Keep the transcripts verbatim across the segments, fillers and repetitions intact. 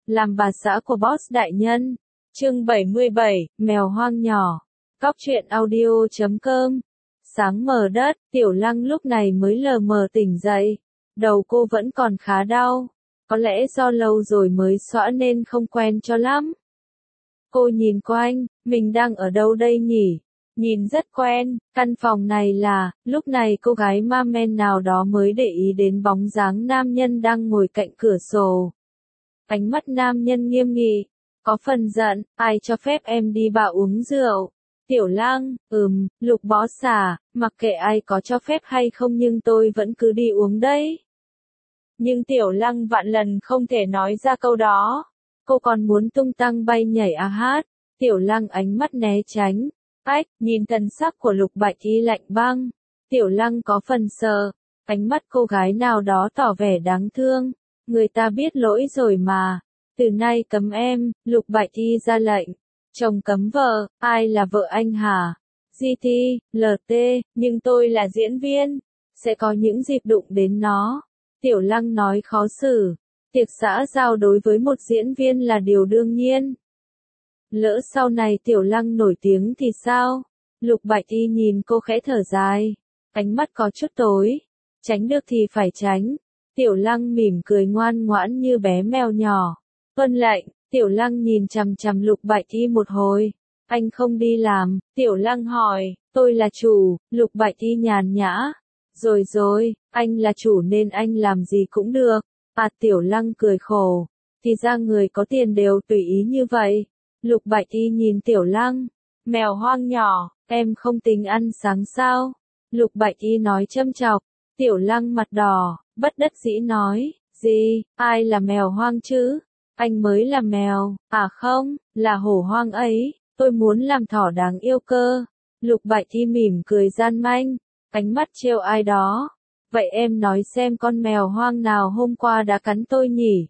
làm bà xã của boss đại nhân. Chương bảy mươi bảy, mèo hoang nhỏ. Cóc truyện audio chấm com. Sáng mờ đất, Tiểu Lăng lúc này mới lờ mờ tỉnh dậy. Đầu cô vẫn còn khá đau. Có lẽ do lâu rồi mới xõa nên không quen cho lắm. Cô nhìn quanh, mình đang ở đâu đây nhỉ? Nhìn rất quen, căn phòng này là, lúc này cô gái ma men nào đó mới để ý đến bóng dáng nam nhân đang ngồi cạnh cửa sổ. Ánh mắt nam nhân nghiêm nghị, có phần giận, ai cho phép em đi bạo uống rượu? Tiểu Lăng, ừm, Lục bó xả, mặc kệ ai có cho phép hay không nhưng tôi vẫn cứ đi uống đấy. Nhưng Tiểu Lăng vạn lần không thể nói ra câu đó. Cô còn muốn tung tăng bay nhảy à hát. Tiểu Lăng ánh mắt né tránh. Ách, nhìn thần sắc của Lục Bạch Y lạnh băng. Tiểu Lăng có phần sợ. Ánh mắt cô gái nào đó tỏ vẻ đáng thương. Người ta biết lỗi rồi mà. Từ nay cấm em, Lục Bạch Y ra lệnh. Chồng cấm vợ, ai là vợ anh hả? giê tê, lờ tê, nhưng tôi là diễn viên. Sẽ có những dịp đụng đến nó. Tiểu Lăng nói khó xử. Tiệc xã giao đối với một diễn viên là điều đương nhiên. Lỡ sau này Tiểu Lăng nổi tiếng thì sao? Lục Bạch Y nhìn cô khẽ thở dài. Ánh mắt có chút tối. Tránh được thì phải tránh. Tiểu Lăng mỉm cười ngoan ngoãn như bé mèo nhỏ. Tuân lệnh, Tiểu Lăng nhìn chằm chằm Lục Bạch Y một hồi. Anh không đi làm, Tiểu Lăng hỏi, tôi là chủ, Lục Bạch Y nhàn nhã. Rồi rồi, anh là chủ nên anh làm gì cũng được. À Tiểu Lăng cười khổ. Thì ra người có tiền đều tùy ý như vậy. Lục Bạch Y nhìn Tiểu Lăng. Mèo hoang nhỏ, em không tính ăn sáng sao? Lục Bạch Y nói châm chọc. Tiểu Lăng mặt đỏ, bất đắc dĩ nói. Gì, ai là mèo hoang chứ? Anh mới là mèo, à không, là hổ hoang ấy. Tôi muốn làm thỏ đáng yêu cơ. Lục Bạch Y mỉm cười gian manh. Ánh mắt trêu ai đó. Vậy em nói xem con mèo hoang nào hôm qua đã cắn tôi nhỉ?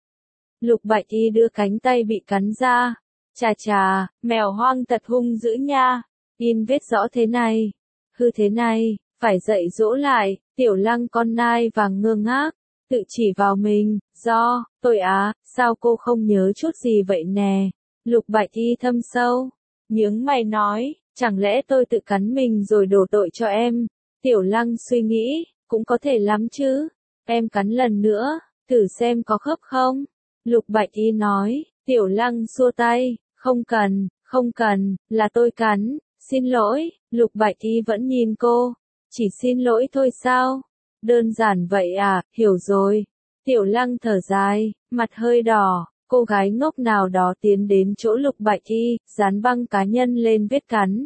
Lục Bạch Y đưa cánh tay bị cắn ra. Chà chà, mèo hoang thật hung dữ nha. In vết rõ thế này. Hư thế này, phải dạy dỗ lại. Tiểu Lăng con nai vàng ngơ ngác. Tự chỉ vào mình, do, tôi á, sao cô không nhớ chút gì vậy nè? Lục Bạch Y thâm sâu. Nhướng mày nói, chẳng lẽ tôi tự cắn mình rồi đổ tội cho em? Tiểu Lăng suy nghĩ, cũng có thể lắm chứ. Em cắn lần nữa, thử xem có khớp không? Lục Bạch Y nói. Tiểu Lăng xua tay, không cần, không cần, là tôi cắn, xin lỗi. Lục Bạch Y vẫn nhìn cô. Chỉ xin lỗi thôi sao? Đơn giản vậy à, hiểu rồi. Tiểu Lăng thở dài, mặt hơi đỏ. Cô gái ngốc nào đó tiến đến chỗ Lục Bạch Y, dán băng cá nhân lên vết cắn.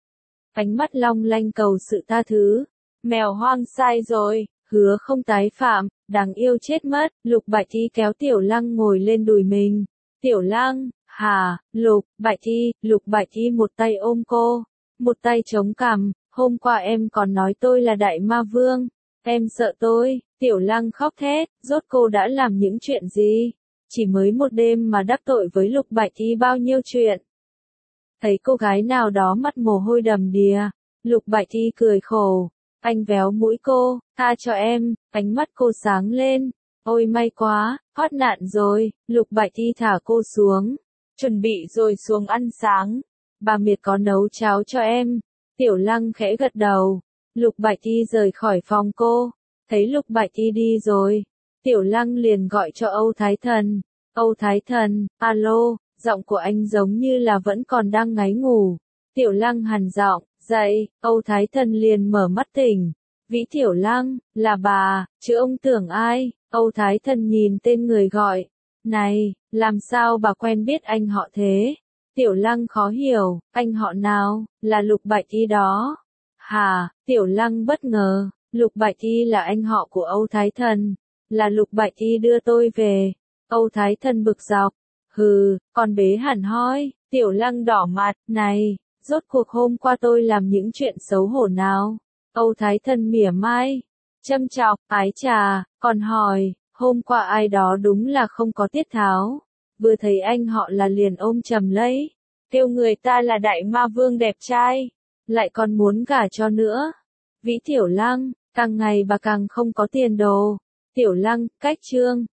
Ánh mắt long lanh cầu sự tha thứ. Mèo hoang sai rồi, hứa không tái phạm, đáng yêu chết mất. Lục Bạch Y kéo Tiểu Lăng ngồi lên đùi mình. Tiểu Lăng, hà, Lục Bạch Y, Lục Bạch Y một tay ôm cô, một tay chống cằm. Hôm qua em còn nói tôi là đại ma vương. Em sợ tôi. Tiểu Lăng khóc thét, rốt cô đã làm những chuyện gì? Chỉ mới một đêm mà đắc tội với Lục Bạch Y bao nhiêu chuyện. Thấy cô gái nào đó mắt mồ hôi đầm đìa. Lục Bạch Y cười khổ. Anh véo mũi cô, tha cho em. Ánh mắt cô sáng lên. Ôi may quá, thoát nạn rồi. Lục Bạch Y thả cô xuống. Chuẩn bị rồi xuống ăn sáng. Bà Miệt có nấu cháo cho em. Tiểu Lăng khẽ gật đầu. Lục Bạch Y rời khỏi phòng cô. Thấy Lục Bạch Y đi rồi. Tiểu Lăng liền gọi cho Âu Thái Thần. Âu Thái Thần, alo, giọng của anh giống như là vẫn còn đang ngáy ngủ. Tiểu Lăng hằn giọng, dậy. Âu Thái Thần liền mở mắt tỉnh. Vĩ Tiểu Lăng, là bà, chứ ông tưởng ai? Âu Thái Thần nhìn tên người gọi. Này, làm sao bà quen biết anh họ thế? Tiểu Lăng khó hiểu, anh họ nào? Là Lục Bạch Y đó. Hà, Tiểu Lăng bất ngờ. Lục Bạch Y là anh họ của Âu Thái Thần. Là Lục Bạch Y đưa tôi về. Âu Thái Thần bực dọc. Hừ, con bế hẳn hoi. Tiểu Lăng đỏ mặt. Này, rốt cuộc hôm qua tôi làm những chuyện xấu hổ nào? Âu Thái Thần mỉa mai. Châm chọc, ái trà, còn hỏi, hôm qua ai đó đúng là không có tiết tháo. Vừa thấy anh họ là liền ôm chầm lấy. Kêu người ta là đại ma vương đẹp trai. Lại còn muốn gả cho nữa. Vĩ Tiểu Lăng, càng ngày bà càng không có tiền đồ. Tiểu Lăng, cách chương.